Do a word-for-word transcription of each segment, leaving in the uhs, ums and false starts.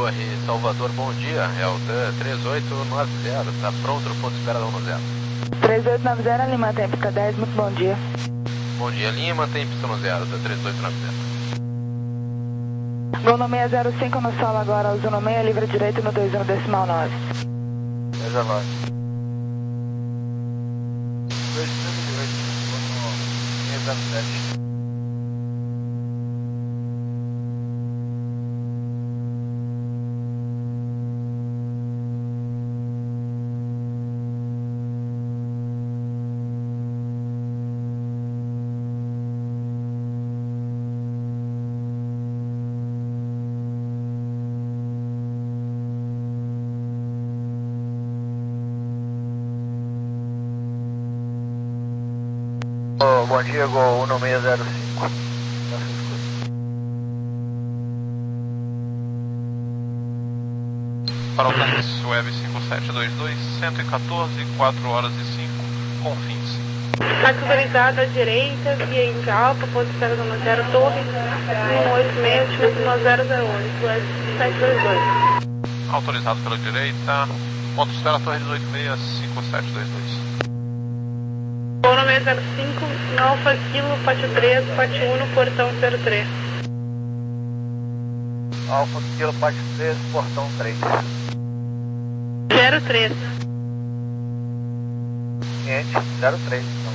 Torre Salvador, bom dia. É o três oito nove zero, está pronto no ponto de espera da um zero. três oito nove zero, Lima, tem pista dez, muito bom dia. Bom dia, Lima, tem pista no zero, da três oito nove zero. Gol no seis zero cinco no solo agora, uso no seis, livre direito no dois um decimal nove. dez a nove. dois direito, seis zero sete. Oh, bom dia, Gol um seis zero cinco. Para o táxi Web cinco sete dois dois, cento e quatorze, quatro horas e cinco, confins. Táxi autorizado à direita, via em Galpa, ponto de espera da zero, torre, um oito seis, estimado zero zero oito, Web sete dois dois. Autorizado pela direita, ponto de espera torre dezoito seis, cinco sete dois dois. Gol no seis zero cinco, Alfa Kilo, pátio três, pátio um, no portão zero três. Alfa Kilo, pátio três, portão três. zero três. Cliente, zero três, então.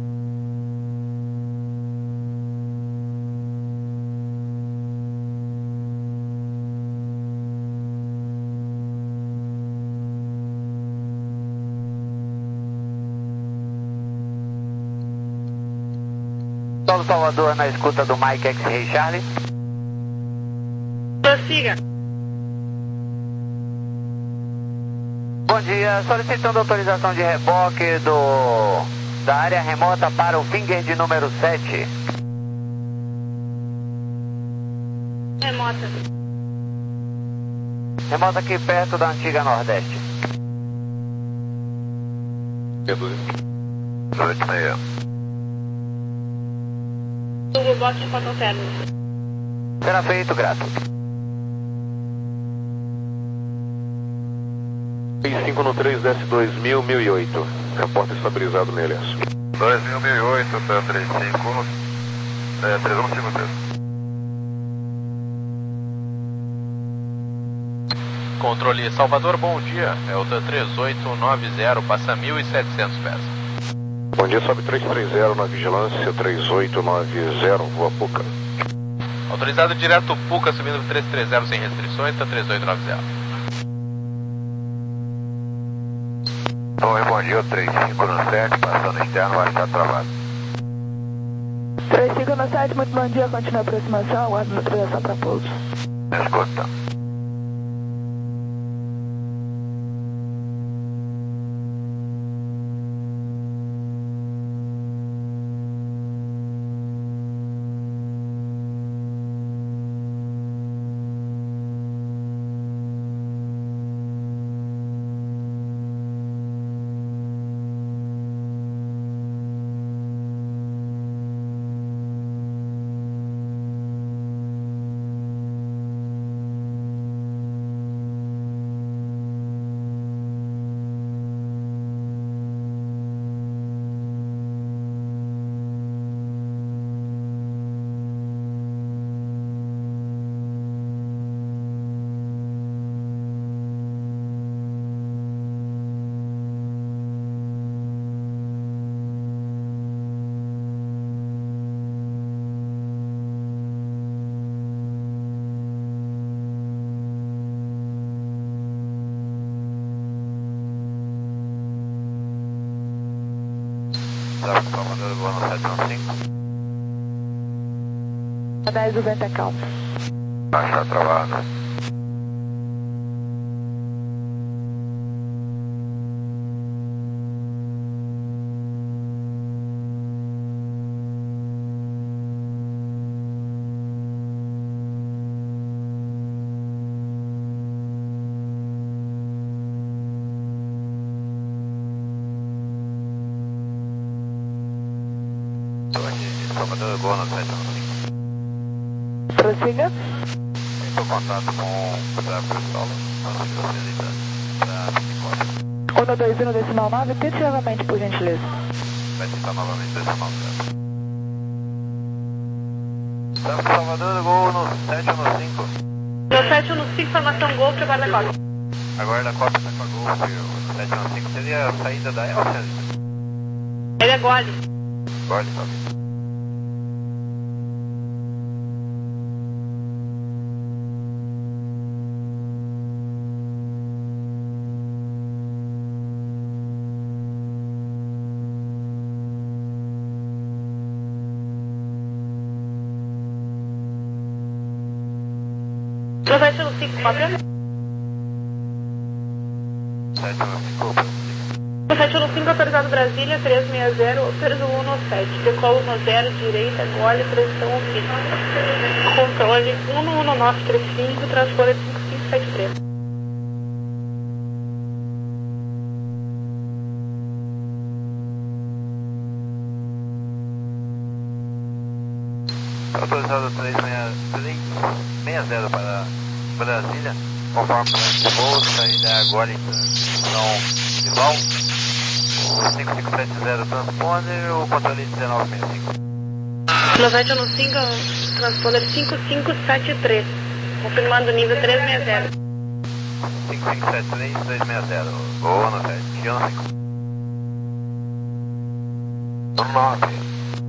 Solo Salvador na escuta do Mike X-Ray Charlie. Prossiga. Bom dia, solicitando autorização de reboque do, da área remota para o Finger de número sete. Remota. Remota aqui perto da antiga Nordeste. oito seis. Google Box de portão térmico. Será feito, grato. cinco no três, desce dois mil, mil e oito. Repórter estabilizado nele. dois mil, mil e oito, para três cinco, é, três um cinco três. Controle Salvador, bom dia. É o três oito nove zero, passa mil e setecentos pés. Bom dia, sobe três três zero na vigilância, três oito nove zero, voa Puca. Autorizado direto Puca, subindo três três zero sem restrições, está três oito nove zero. Oi, bom dia, três cinco no sete, passando externo, vai estar travado. três cinco no sete, muito bom dia, continua a aproximação, aguardo autorização para pouso. Escuta. Tráfego Salvador, boa no sete um cinco. dez do vento é calmo. Está travado. Salvador, boa no sete um cinco. Prossiga. Passou contato com o tráfego solo, não se facilita para vinte e quatro. um dois um decimal nove, pede novamente, por gentileza. Vai tentar novamente decimal zero. Tráfego Salvador, gol no sete um cinco. No sete um cinco, formação Golf, aguarda a Copa. Agora a Copa está com a Golf, o sete um cinco seria a saída da Elsa. Ele é gole. Gole, tá. No sete um cinco, cópia. sete um cinco, No sete um cinco, autorizado Brasília, três seis zero, Operação um no sete. Decolo no zero, direita, gole, pressão fixa. Controle um um nove três cinco, transponder cinco cinco sete três. Autorizado três seis zero para Brasília, conforme plano de voo, saída agora em transição de voo. O cinco cinco sete zero transponder, o controle dezenove sessenta e cinco. No sete um cinco, transponder cinco cinco sete três, confirmando nível três seis zero. cinco cinco sete três, três seis zero, boa no sete um cinco. nove.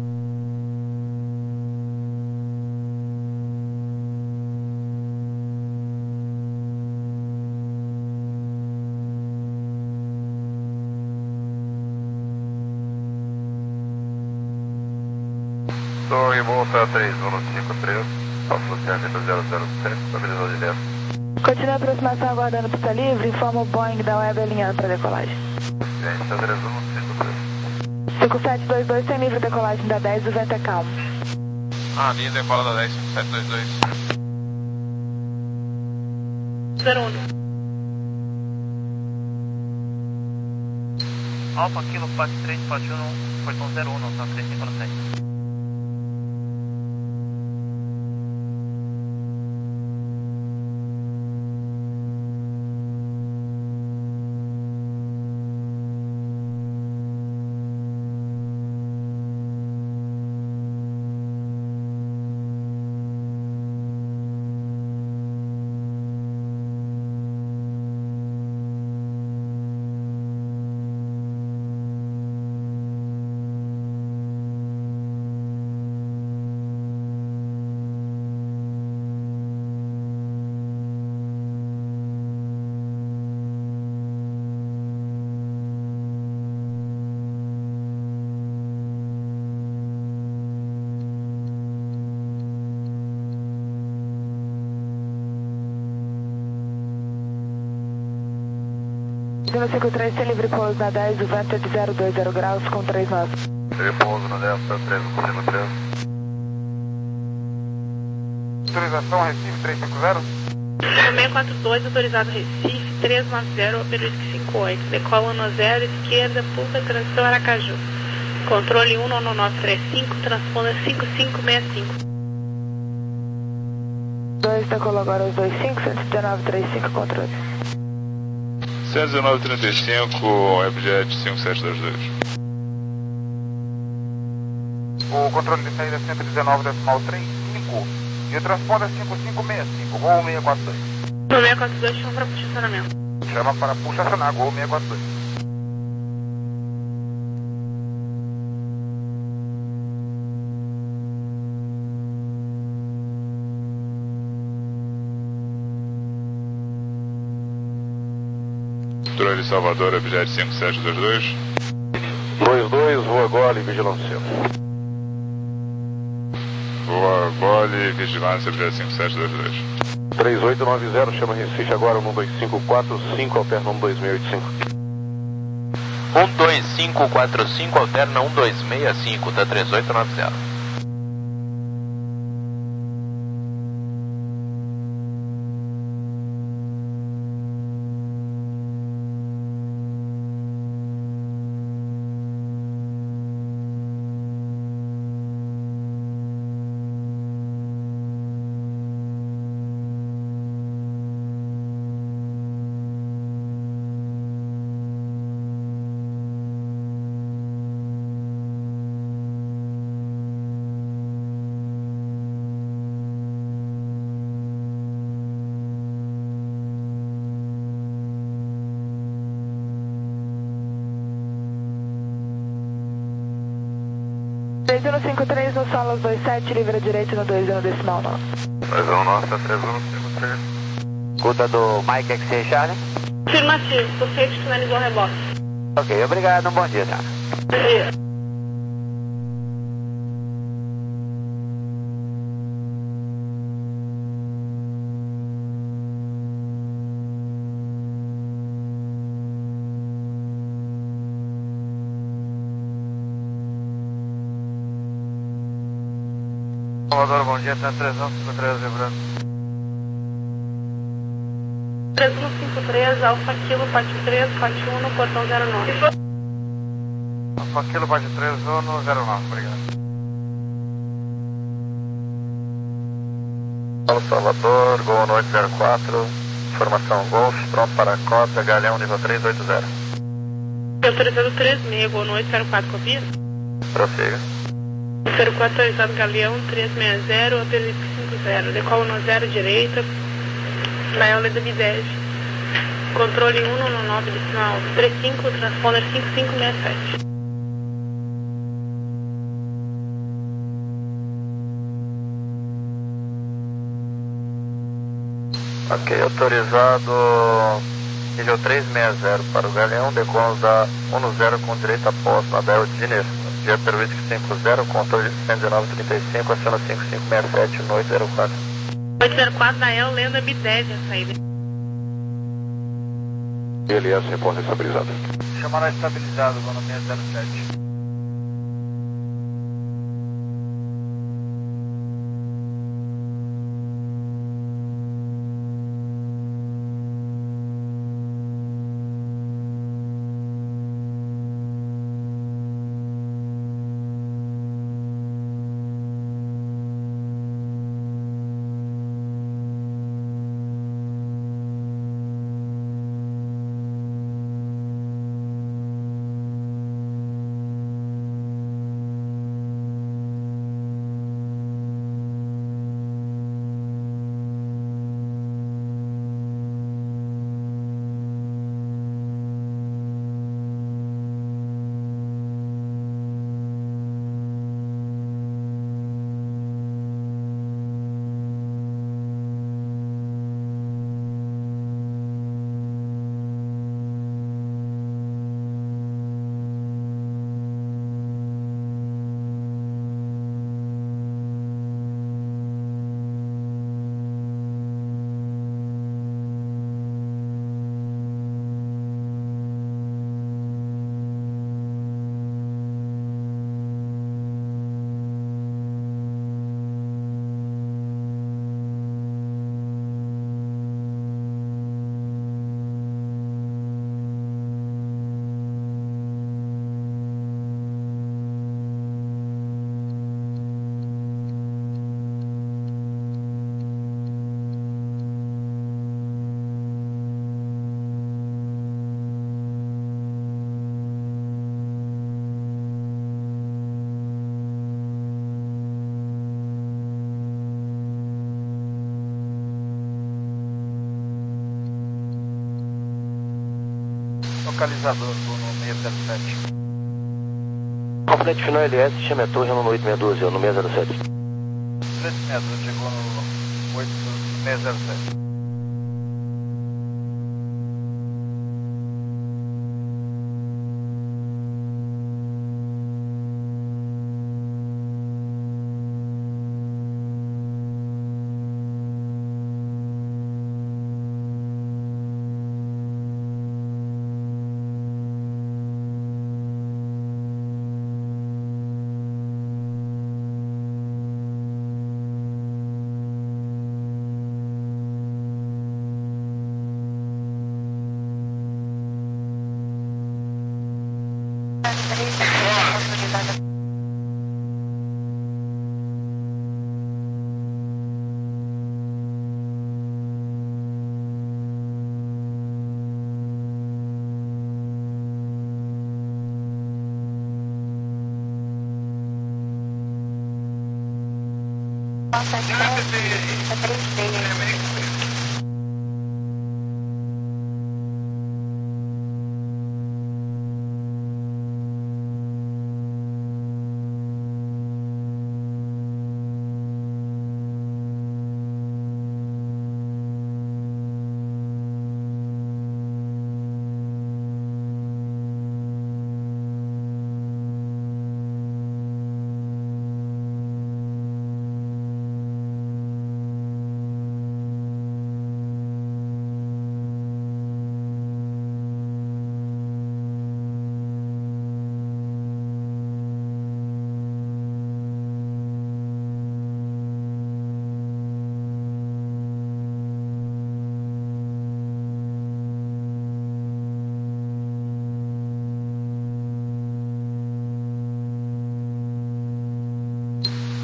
Torre volta três um cinco três, passou Center zero zero sete, estabilizou direto. Continua a aproximação aguardando pista livre, informa o Boeing da Web alinhado para decolagem. Ciência três um cinco três. cinco sete dois dois, sem livre decolagem da dez, o vento é calmo. Ah, linha decola da dez, cinco sete dois dois. zero um. Alfa Kilo quatro três quatro um, portão zero um, não, três cinco sete. Zona cinco três, sem livre pouso na dez, o vento é de zero dois zero graus com três nós. Livre pouso na dez, três um cinco três. Autorização Recife três cinco zero. seis quatro dois, autorizado Recife, três nove zero, Operística cinco oito. Decola no zero, esquerda, pulsa, transição Aracaju. Controle um nove três cinco, transponder cinco cinco seis cinco. dois, decolou agora os dois cinco, cento e dezenove três cinco, controle. cento e dezenove trinta e cinco, Webjet cinco sete dois dois. O controle de saída é cento e dezenove decimal trinta e cinco e o transponder é cinco cinco seis cinco, gol seis quatro dois. No seis quatro dois, chama para posicionamento. Chama para pulsacionar, gol seis quatro dois. Controle Salvador, Webjet cinco sete dois dois. dois dois, voa gole, vigilância. Voa gole, vigilância, Webjet cinco sete dois dois. três oito nove zero, chama Recife agora, um dois cinco quatro cinco, alterna um dois seis oito cinco. um dois cinco quatro cinco, alterna um dois seis cinco, tá três oito nove zero. três um cinco três no Solos dois sete, livre à direita no dois um decimal nove. dois um nove, três um cinco três. Escuta do Mike X C Charlie. Afirmativo, suspeito finalizou o rebote. Ok, obrigado, um bom dia, tá? Bom dia. Salvador, bom dia, três um cinco três, lembrando. três um cinco três, Alfa Kilo, parte três, parte um, no portão zero nove. Alfa Kilo, parte três um no zero nove, obrigado. Paulo Salvador, Gol noite zero quatro, informação Golf, pronto para a cópia, Galeão nível três oito zero. Autorizado três seis, Gol noite zero quatro, copia? Prossiga. zero quatro autorizado Galeão três seis zero, Apelido cinco zero, decolo no zero direita, Laiola da B dez. Controle um no nove decimal trinta e cinco, transponder cinco cinco seis sete. Ok, autorizado nível três seis zero para o Galeão, decolo da um zero com direito a posto na Bel Diner. Dia Perwitz cinco zero, controle de cento e dezenove trinta e cinco, aciona cinco cinco seis sete no oito zero quatro. oito zero quatro, Lael, Lenda B dez, a saída. Ele é reporta estabilizado. Chamar estabilizado, Gol no seis zero sete. Localizador, Gol no seis zero sete. Complete final L S, chame a torre no oito seis um zero, no seis zero sete. três seis zero, chegou no oito seis zero sete.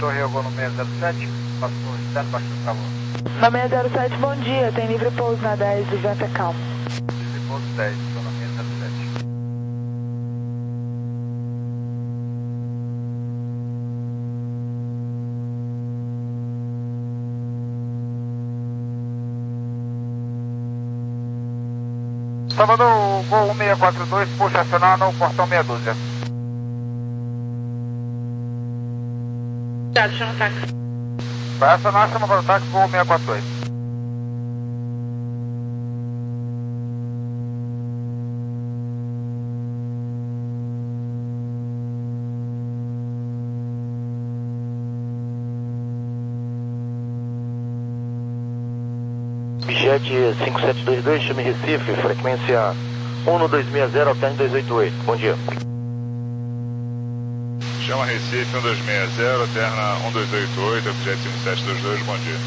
Torre Gol no seis zero sete, passou externo, baixo por favor. No seis zero sete, bom dia, tem livre pouso na dez, o vento é calmo. Livre pouso dez, estou no seis zero sete. Salvador, Gol um seis quatro dois, puxa acionar no portão meia dúzia. Tá, chama o táxi. Vai acionar, chama para o táxi, Gol seis quatro dois. Jet cinco sete dois dois, chame Recife, frequência um no dois seis zero, alterne dois oito oito. Bom dia. Chama Recife um dois seis zero, alterna um dois oito oito, Jet cinco sete dois dois, bom dia.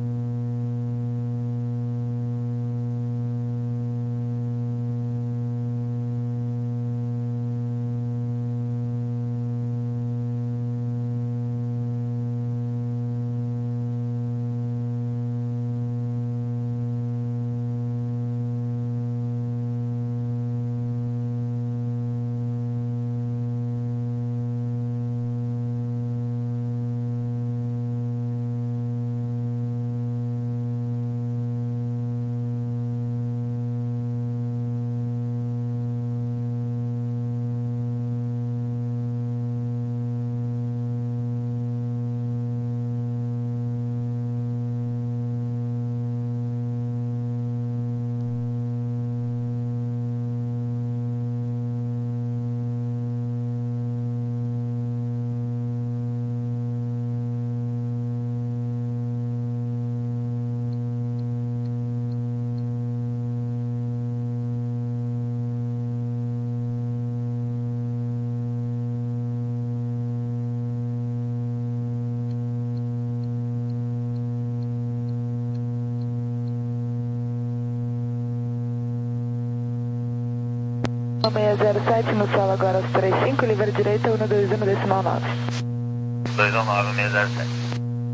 No seis zero sete, no solo agora aos trinta e cinco, livre direita, um dois um, decimal nove. dois um nove, seis zero sete.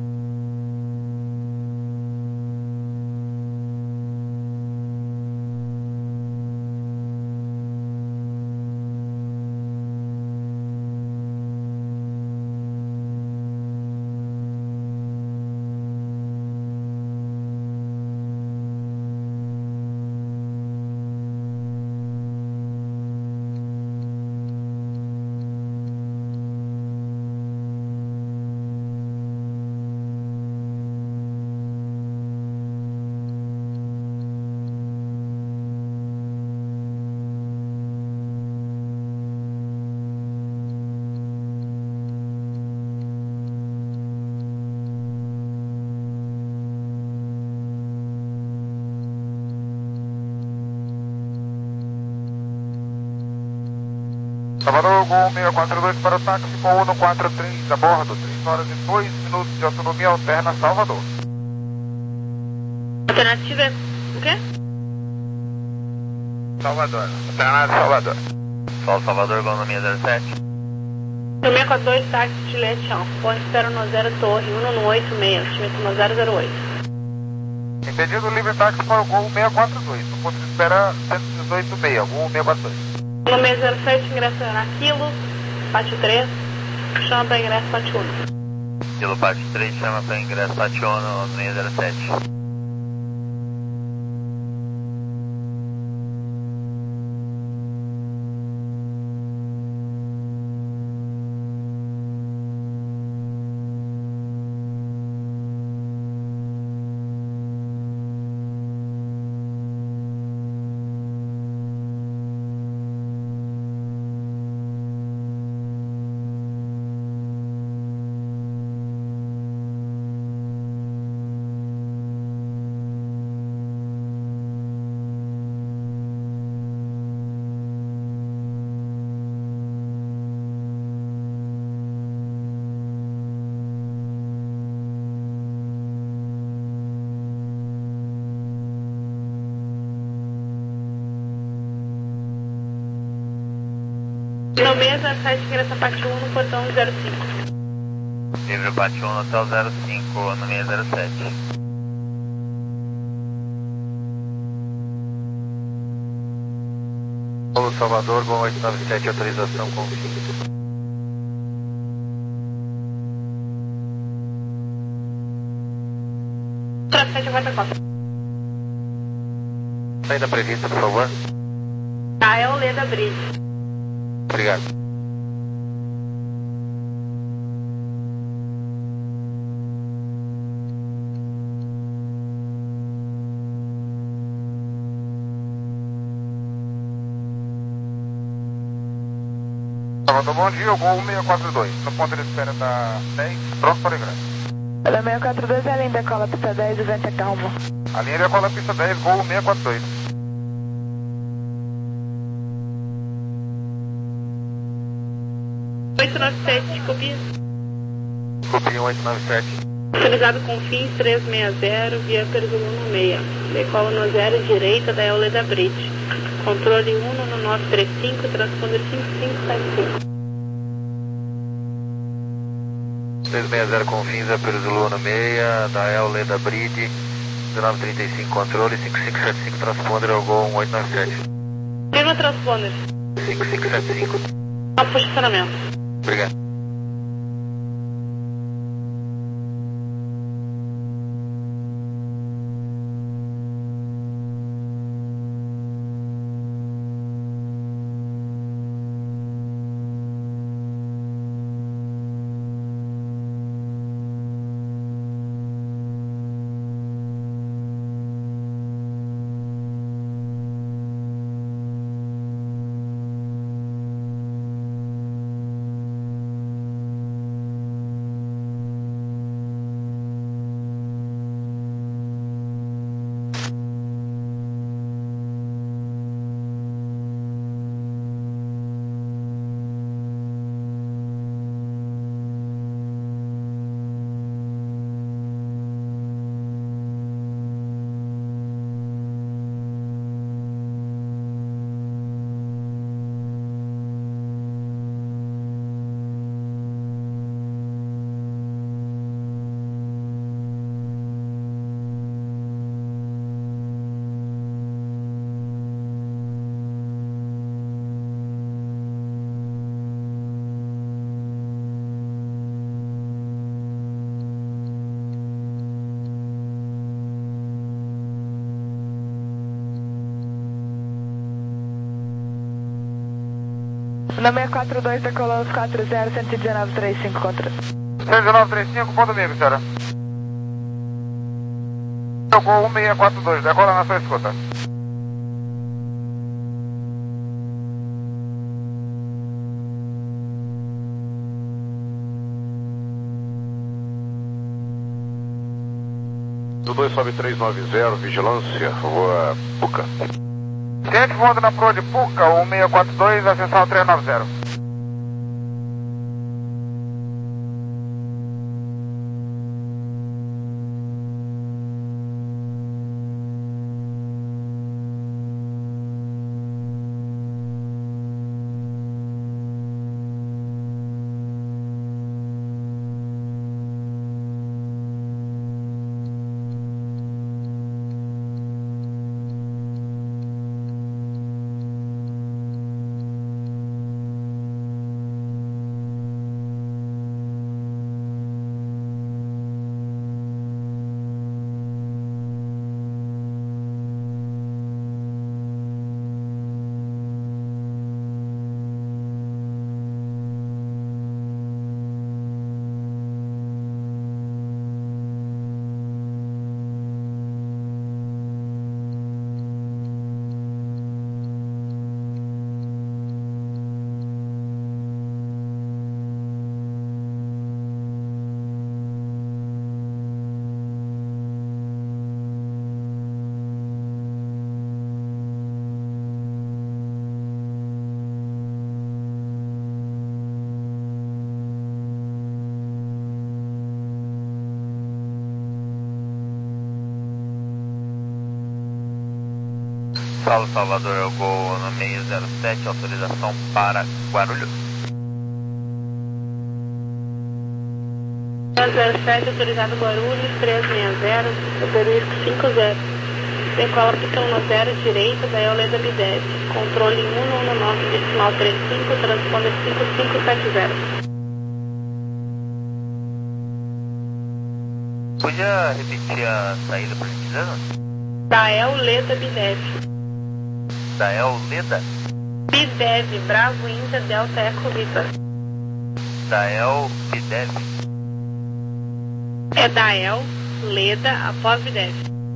Salvador, Gol seis quatro dois para o táxi com um quatro três a bordo, três horas e dois minutos de autonomia alterna Salvador. Alternativa é o quê? Salvador, alternado Salvador. Sol Salvador, Gol no seis zero sete. No seis quatro dois, táxi Chilete um. Põe espera no zero Torre, um no oito seis, estimado no zero zero oito. Impedido livre táxi para o Gol seis quatro dois, no ponto de espera cento e dezoito seis, Gol seis quatro dois. No seis zero sete, ingresso naquilo, Pátio três, chama para ingresso Pátio um. Quilo Pátio três, chama para ingresso Pátio um no seis zero sete. No seis zero sete, ingresso Pátio um no portão zero cinco. Livre bate um no hotel zero cinco no seis zero sete. Paulo Salvador, Gol oito nove sete, autorização com fim. sete guarda-costas. Saída prevista, por favor. A é o Leda Bridge. Obrigado. Salvador, bom dia, o Gol seis quatro dois, no ponto de espera da dez, pronto para o ingresso. Pela seis quatro dois, a linha decola pista dez e vento é calmo. A linha decola pista dez, Gol seis quatro dois. oito nove sete, copia. Copia oito nove sete. Autorizado com fins trezentos e sessenta, via Perzolo no seis. Decola no zero, direita da Eoleda Bridge. Controle um no nove três cinco, transponder cinco cinco sete cinco. trezentos e sessenta com fins a Perzolo no seis, da Eoleda Bridge. dezenove trinta e cinco, controle cinco cinco sete cinco, transponder ao Gol oito nove sete. Firma transponder. cinco cinco sete cinco. Posicionamento. Obrigado. Na seis quatro dois, decolou os quatro zero, cento e dezenove trinta e cinco contra. cento e dezenove trinta e cinco, ponto amigo, senhora. O Gol seis quatro dois, decola na sua escuta. Do dois sobe trezentos e noventa, vigilância, rua Puca. Cliente voando na proa de Puca, o seis quatro dois, ascensão trezentos e noventa. Saulo Salvador, é o Gol no seis zero sete, autorização para Guarulhos. zero sete, autorizado Guarulhos, três seis zero, asterisco cinco zero. Decola pista um zero, direita, da Eoleda Bidev. Controle um um nove, decimal trinta e cinco, transponder cinco cinco sete zero. Podia repetir a saída, por gentileza? Da Eoleda Bidev. Da Eoleda? Bidev, Bravo Índia, Delta Eco Vitor. Da El Bidev? É da El, Leda, após Bidev.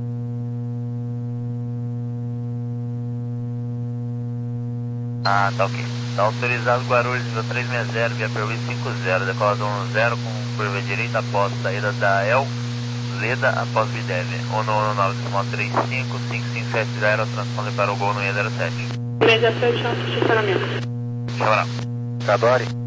Ah, tá ok. Tá autorizado Guarulhos, nível três seis zero, via Perui cinco zero, decolado um zero com curva direita após saída da El, Leda após Bidev. um um nove, decimal trinta e cinco, cinco cinco sete zero, transponder para o Gol no I zero sete. três zero sete, estacionamento. Chama lá. Cadore.